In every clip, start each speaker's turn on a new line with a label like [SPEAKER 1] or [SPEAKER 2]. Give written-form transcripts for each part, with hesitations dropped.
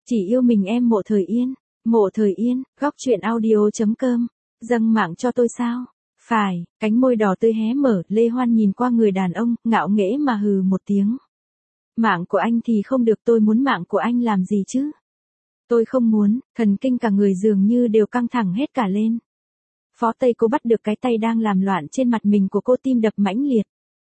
[SPEAKER 1] Chỉ yêu mình em Mộ Thời Yên. Mộ Thời Yên, góc truyện audio.com. Dâng mạng cho tôi sao? Phải, cánh môi đỏ tươi hé mở, Lê Hoan nhìn qua người đàn ông, ngạo nghễ mà hừ một tiếng. Mạng của anh thì không được, tôi muốn mạng của anh làm gì chứ? Tôi không muốn, thần kinh cả người dường như đều căng thẳng hết cả lên. Phó Tây Cố bắt được cái tay đang làm loạn trên mặt mình của cô, tim đập mãnh liệt.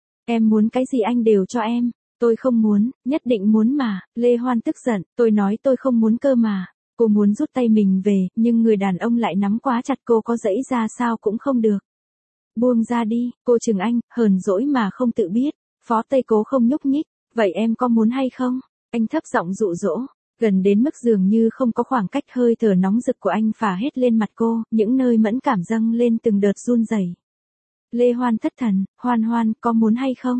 [SPEAKER 1] Em muốn cái gì anh đều cho em. Tôi không muốn, nhất định muốn mà. Lê Hoan tức giận, tôi nói tôi không muốn cơ mà. Cô muốn rút tay mình về, nhưng người đàn ông lại nắm quá chặt cô, có giãy ra sao cũng không được. Buông ra đi, cô chừng anh, hờn dỗi mà không tự biết. Phó Tây Cố không nhúc nhích, vậy em có muốn hay không? Anh thấp giọng dụ dỗ, gần đến mức dường như không có khoảng cách, hơi thở nóng rực của anh phả hết lên mặt cô, những nơi mẫn cảm dâng lên từng đợt run rẩy. Lê Hoan thất thần, Hoan Hoan, có muốn hay không?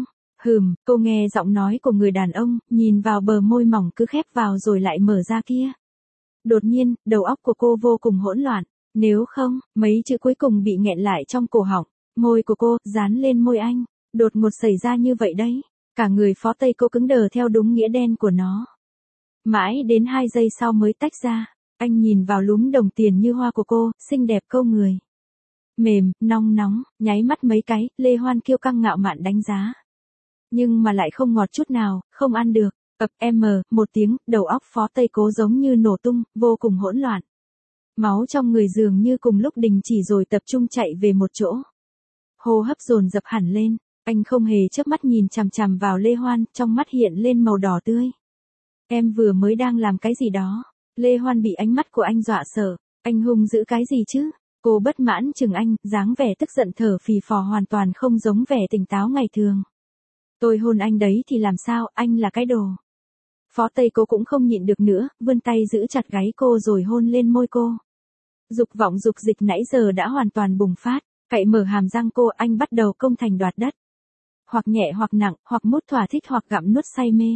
[SPEAKER 1] Cô nghe giọng nói của người đàn ông, nhìn vào bờ môi mỏng cứ khép vào rồi lại mở ra kia. Đột nhiên, đầu óc của cô vô cùng hỗn loạn. Nếu không, mấy chữ cuối cùng bị nghẹn lại trong cổ họng. Môi của cô dán lên môi anh. Đột ngột xảy ra như vậy đấy. Cả người Phó Tây Cố cứng đờ theo đúng nghĩa đen của nó. Mãi đến 2 giây sau mới tách ra. Anh nhìn vào lúm đồng tiền như hoa của cô, xinh đẹp câu người. Mềm, nong nóng, nháy mắt mấy cái, Lê Hoan kiêu căng ngạo mạn đánh giá. Nhưng mà lại không ngọt chút nào, không ăn được. Một tiếng, đầu óc Phó Tây Cố giống như nổ tung, vô cùng hỗn loạn. Máu trong người dường như cùng lúc đình chỉ rồi tập trung chạy về một chỗ. Hô hấp dồn dập hẳn lên, anh không hề chớp mắt nhìn chằm chằm vào Lê Hoan, trong mắt hiện lên màu đỏ tươi. Em vừa mới đang làm cái gì đó? Lê Hoan bị ánh mắt của anh dọa sợ, anh hung dữ cái gì chứ? Cô bất mãn chừng anh, dáng vẻ tức giận thở phì phò hoàn toàn không giống vẻ tỉnh táo ngày thường. Tôi hôn anh đấy thì làm sao, anh là cái đồ. Phó Tây Cố cũng không nhịn được nữa, vươn tay giữ chặt gáy cô rồi hôn lên môi cô. Dục vọng dục dịch nãy giờ đã hoàn toàn bùng phát, cậy mở hàm răng cô, anh bắt đầu công thành đoạt đất. Hoặc nhẹ hoặc nặng, hoặc mút thỏa thích hoặc gặm nuốt say mê.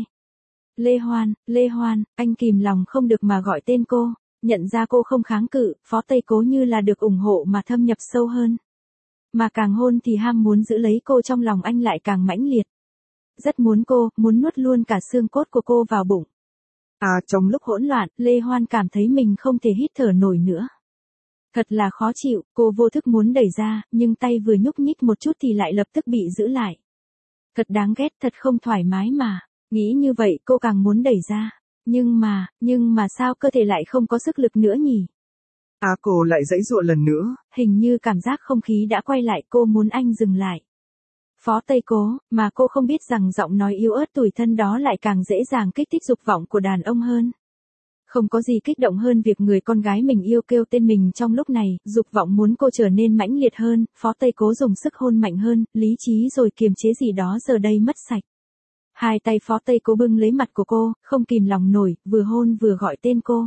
[SPEAKER 1] Lê Hoan, anh kìm lòng không được mà gọi tên cô, nhận ra cô không kháng cự, Phó Tây Cố như là được ủng hộ mà thâm nhập sâu hơn. Mà càng hôn thì ham muốn giữ lấy cô trong lòng anh lại càng mãnh liệt. Rất muốn cô, muốn nuốt luôn cả xương cốt của cô vào bụng. Trong lúc hỗn loạn, Lê Hoan cảm thấy mình không thể hít thở nổi nữa. Thật là khó chịu, cô vô thức muốn đẩy ra, nhưng tay vừa nhúc nhích một chút thì lại lập tức bị giữ lại. Thật đáng ghét, thật không thoải mái mà. Nghĩ như vậy cô càng muốn đẩy ra. Nhưng mà sao cơ thể lại không có sức lực nữa nhỉ?
[SPEAKER 2] Cô lại giãy giụa lần nữa.
[SPEAKER 1] Hình như cảm giác không khí đã quay lại, cô muốn anh dừng lại. Phó Tây Cố, mà cô không biết rằng giọng nói yếu ớt tủi thân đó lại càng dễ dàng kích thích dục vọng của đàn ông hơn. Không có gì kích động hơn việc người con gái mình yêu kêu tên mình trong lúc này, dục vọng muốn cô trở nên mãnh liệt hơn, Phó Tây Cố dùng sức hôn mạnh hơn, lý trí rồi kiềm chế gì đó giờ đây mất sạch. Hai tay Phó Tây Cố bưng lấy mặt của cô, không kìm lòng nổi, vừa hôn vừa gọi tên cô.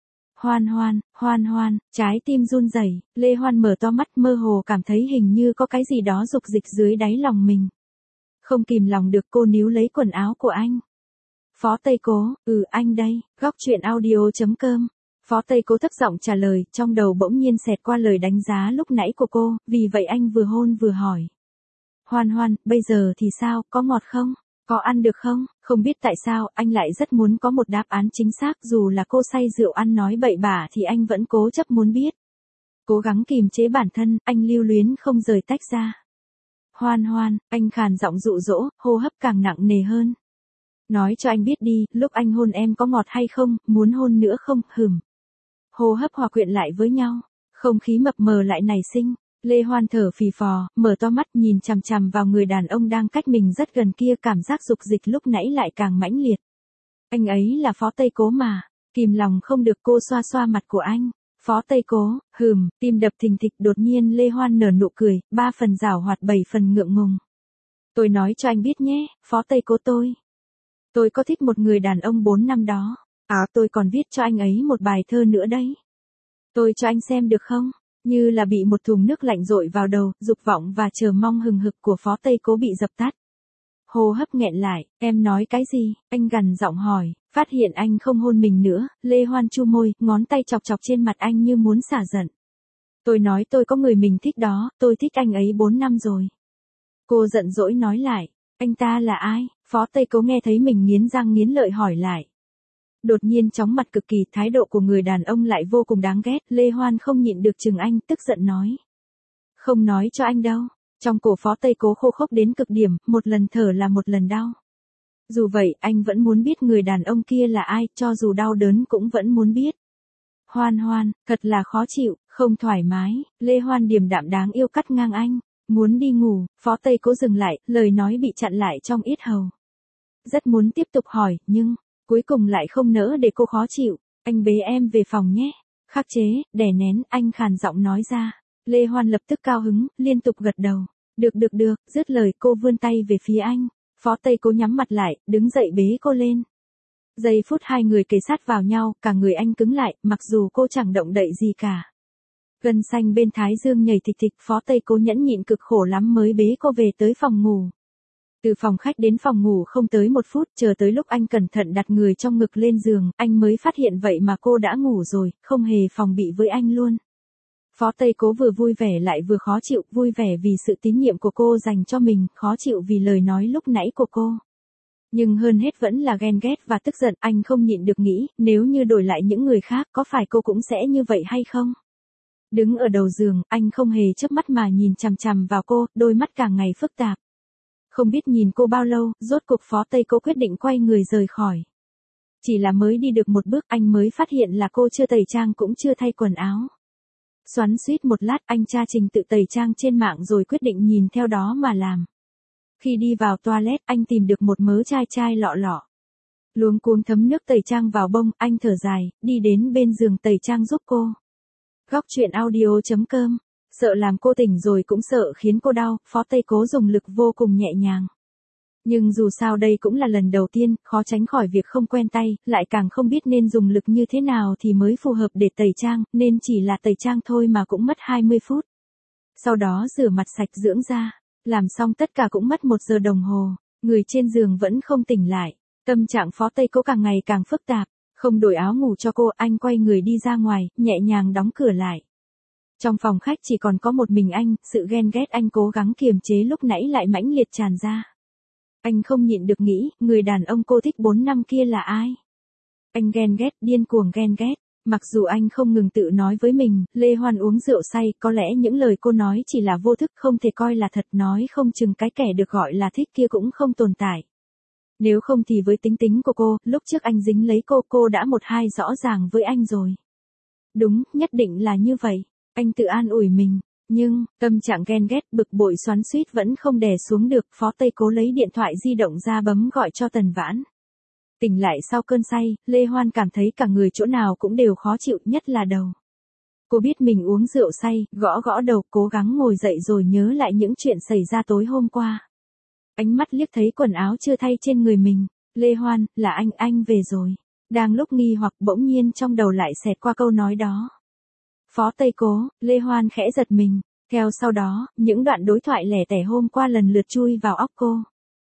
[SPEAKER 1] Hoan Hoan, trái tim run rẩy, Lê Hoan mở to mắt mơ hồ cảm thấy hình như có cái gì đó dục dịch dưới đáy lòng mình. Không kìm lòng được cô níu lấy quần áo của anh. Phó Tây Cố, anh đây, góc truyện audio.com. Phó Tây Cố thấp giọng trả lời, trong đầu bỗng nhiên xẹt qua lời đánh giá lúc nãy của cô, vì vậy anh vừa hôn vừa hỏi. Hoan, bây giờ thì sao, có ngọt không? Có ăn được không? Không biết tại sao, anh lại rất muốn có một đáp án chính xác, dù là cô say rượu ăn nói bậy bạ thì anh vẫn cố chấp muốn biết. Cố gắng kìm chế bản thân, anh lưu luyến không rời tách ra. Hoan, anh khàn giọng dụ dỗ, hô hấp càng nặng nề hơn. Nói cho anh biết đi, lúc anh hôn em có ngọt hay không, muốn hôn nữa không, Hô hấp hòa quyện lại với nhau, không khí mập mờ lại nảy sinh. Lê Hoan thở phì phò, mở to mắt nhìn chằm chằm vào người đàn ông đang cách mình rất gần kia, cảm giác dục dịch lúc nãy lại càng mãnh liệt. Anh ấy là Phó Tây Cố mà, kìm lòng không được cô xoa xoa mặt của anh. Phó Tây Cố, tim đập thình thịch, đột nhiên Lê Hoan nở nụ cười, 3 phần giảo hoạt 7 phần ngượng ngùng. Tôi nói cho anh biết nhé, Phó Tây Cố tôi có thích một người đàn ông 4 năm đó. Tôi còn viết cho anh ấy một bài thơ nữa đấy. Tôi cho anh xem được không? Như là bị một thùng nước lạnh dội vào đầu, dục vọng và chờ mong hừng hực của Phó Tây Cố bị dập tắt. Hô hấp nghẹn lại, em nói cái gì? Anh gằn giọng hỏi, phát hiện anh không hôn mình nữa, Lê Hoan chu môi, ngón tay chọc chọc trên mặt anh như muốn xả giận. Tôi nói tôi có người mình thích đó, tôi thích anh ấy 4 năm rồi. Cô giận dỗi nói lại, anh ta là ai? Phó Tây Cố nghe thấy mình nghiến răng nghiến lợi hỏi lại. Đột nhiên chóng mặt cực kỳ, thái độ của người đàn ông lại vô cùng đáng ghét, Lê Hoan không nhịn được chừng anh, tức giận nói. Không nói cho anh đâu. Trong cổ Phó Tây Cố khô khốc đến cực điểm, một lần thở là một lần đau. Dù vậy, anh vẫn muốn biết người đàn ông kia là ai, cho dù đau đớn cũng vẫn muốn biết. Hoan Hoan, thật là khó chịu, không thoải mái, Lê Hoan điềm đạm đáng yêu cắt ngang anh. Muốn đi ngủ, Phó Tây Cố dừng lại, lời nói bị chặn lại trong yết hầu. Rất muốn tiếp tục hỏi, nhưng, cuối cùng lại không nỡ để cô khó chịu. Anh bế em về phòng nhé. Khắc chế, đè nén, anh khàn giọng nói ra. Lê Hoan lập tức cao hứng, liên tục gật đầu. Được, dứt lời cô vươn tay về phía anh. Phó Tây Cố nhắm mặt lại, đứng dậy bế cô lên. Giây phút hai người kề sát vào nhau, cả người anh cứng lại, mặc dù cô chẳng động đậy gì cả. Gân xanh bên thái dương nhảy thịch thịch, Phó Tây Cố nhẫn nhịn cực khổ lắm mới bế cô về tới phòng ngủ. Từ phòng khách đến phòng ngủ không tới 1 phút, chờ tới lúc anh cẩn thận đặt người trong ngực lên giường, anh mới phát hiện vậy mà cô đã ngủ rồi, không hề phòng bị với anh luôn. Phó Tây Cố vừa vui vẻ lại vừa khó chịu, vui vẻ vì sự tín nhiệm của cô dành cho mình, khó chịu vì lời nói lúc nãy của cô. Nhưng hơn hết vẫn là ghen ghét và tức giận, anh không nhịn được nghĩ, nếu như đổi lại những người khác, có phải cô cũng sẽ như vậy hay không? Đứng ở đầu giường, anh không hề chớp mắt mà nhìn chằm chằm vào cô, đôi mắt càng ngày phức tạp. Không biết nhìn cô bao lâu, rốt cuộc Phó Tây Cố quyết định quay người rời khỏi. Chỉ là mới đi được 1 bước anh mới phát hiện là cô chưa tẩy trang cũng chưa thay quần áo. Xoắn xuýt một lát anh tra trình tự tẩy trang trên mạng rồi quyết định nhìn theo đó mà làm. Khi đi vào toilet anh tìm được một mớ chai lọ lọ. Luống cuống thấm nước tẩy trang vào bông, anh thở dài, đi đến bên giường tẩy trang giúp cô. Góc truyện audio.com. Sợ làm cô tỉnh rồi cũng sợ khiến cô đau, Phó Tây Cố dùng lực vô cùng nhẹ nhàng. Nhưng dù sao đây cũng là lần đầu tiên, khó tránh khỏi việc không quen tay, lại càng không biết nên dùng lực như thế nào thì mới phù hợp để tẩy trang, nên chỉ là tẩy trang thôi mà cũng mất 20 phút. Sau đó rửa mặt sạch dưỡng da, làm xong tất cả cũng mất 1 giờ đồng hồ, người trên giường vẫn không tỉnh lại. Tâm trạng Phó Tây Cố càng ngày càng phức tạp, không đổi áo ngủ cho cô, anh quay người đi ra ngoài, nhẹ nhàng đóng cửa lại. Trong phòng khách chỉ còn có một mình anh, sự ghen ghét anh cố gắng kiềm chế lúc nãy lại mãnh liệt tràn ra. Anh không nhịn được nghĩ, người đàn ông cô thích 4 năm kia là ai? Anh ghen ghét, điên cuồng ghen ghét. Mặc dù anh không ngừng tự nói với mình, Lê Hoan uống rượu say, có lẽ những lời cô nói chỉ là vô thức, không thể coi là thật, nói không chừng cái kẻ được gọi là thích kia cũng không tồn tại. Nếu không thì với tính tính của cô, lúc trước anh dính lấy cô đã một hai rõ ràng với anh rồi. Đúng, nhất định là như vậy. Anh tự an ủi mình. Nhưng, tâm trạng ghen ghét, bực bội xoắn xuýt vẫn không đè xuống được, Phó Tây Cố lấy điện thoại di động ra bấm gọi cho Tần Vãn. Tỉnh lại sau cơn say, Lê Hoan cảm thấy cả người chỗ nào cũng đều khó chịu, nhất là đầu. Cô biết mình uống rượu say, gõ đầu, cố gắng ngồi dậy rồi nhớ lại những chuyện xảy ra tối hôm qua. Ánh mắt liếc thấy quần áo chưa thay trên người mình. Lê Hoan, là anh về rồi. Đang lúc nghi hoặc bỗng nhiên trong đầu lại xẹt qua câu nói đó. Phó Tây Cố, Lê Hoan khẽ giật mình. Theo sau đó, những đoạn đối thoại lẻ tẻ hôm qua lần lượt chui vào óc cô.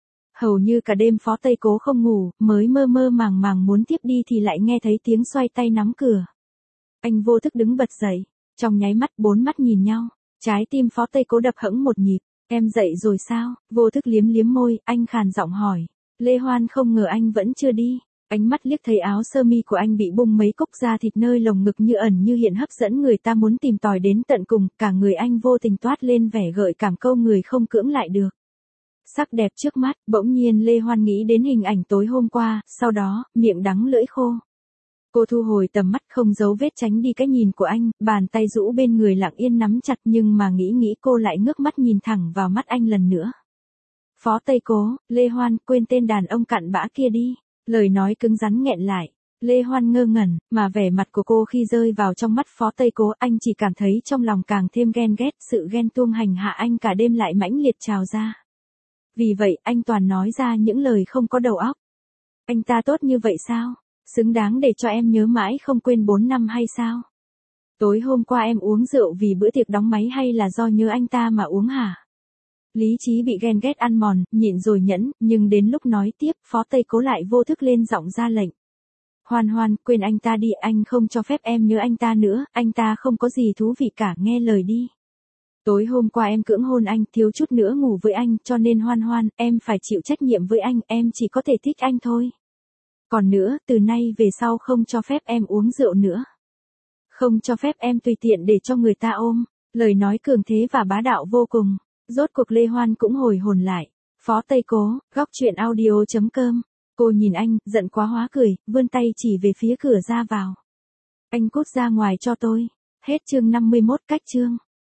[SPEAKER 1] Hầu như cả đêm Phó Tây Cố không ngủ, mới mơ mơ màng muốn tiếp đi thì lại nghe thấy tiếng xoay tay nắm cửa. Anh vô thức đứng bật dậy, trong nháy mắt 4 mắt nhìn nhau, trái tim Phó Tây Cố đập hững một nhịp. Em dậy rồi sao? Vô thức liếm môi, anh khàn giọng hỏi. Lê Hoan không ngờ anh vẫn chưa đi. Ánh mắt liếc thấy áo sơ mi của anh bị bung mấy cúc da thịt nơi lồng ngực như ẩn như hiện hấp dẫn người ta muốn tìm tòi đến tận cùng, cả người anh vô tình toát lên vẻ gợi cảm câu người không cưỡng lại được. Sắc đẹp trước mắt, bỗng nhiên Lê Hoan nghĩ đến hình ảnh tối hôm qua, sau đó, miệng đắng lưỡi khô. Cô thu hồi tầm mắt không giấu vết tránh đi cái nhìn của anh, bàn tay rũ bên người lặng yên nắm chặt nhưng mà nghĩ cô lại ngước mắt nhìn thẳng vào mắt anh lần nữa. Phó Tây Cố, Lê Hoan, quên tên đàn ông cặn bã kia đi. Lời nói cứng rắn nghẹn lại. Lê Hoan ngơ ngẩn, mà vẻ mặt của cô khi rơi vào trong mắt Phó Tây Cố, anh chỉ cảm thấy trong lòng càng thêm ghen ghét, sự ghen tuông hành hạ anh cả đêm lại mãnh liệt trào ra. Vì vậy, anh toàn nói ra những lời không có đầu óc. Anh ta tốt như vậy sao? Xứng đáng để cho em nhớ mãi không quên 4 năm hay sao? Tối hôm qua em uống rượu vì bữa tiệc đóng máy hay là do nhớ anh ta mà uống hả? Lý trí bị ghen ghét ăn mòn, nhịn rồi nhẫn, nhưng đến lúc nói tiếp, Phó Tây Cố lại vô thức lên giọng ra lệnh. Hoan, quên anh ta đi, anh không cho phép em nhớ anh ta nữa, anh ta không có gì thú vị cả, nghe lời đi. Tối hôm qua em cưỡng hôn anh, thiếu chút nữa ngủ với anh, cho nên Hoan, em phải chịu trách nhiệm với anh, em chỉ có thể thích anh thôi. Còn nữa, từ nay về sau không cho phép em uống rượu nữa. Không cho phép em tùy tiện để cho người ta ôm. Lời nói cường thế và bá đạo vô cùng. Rốt cuộc Lê Hoan cũng hồi hồn lại. Phó Tây Cố, góc truyện audio.com. Cô nhìn anh, giận quá hóa cười, vươn tay chỉ về phía cửa ra vào. Anh cút ra ngoài cho tôi. Hết chương 51 cách chương.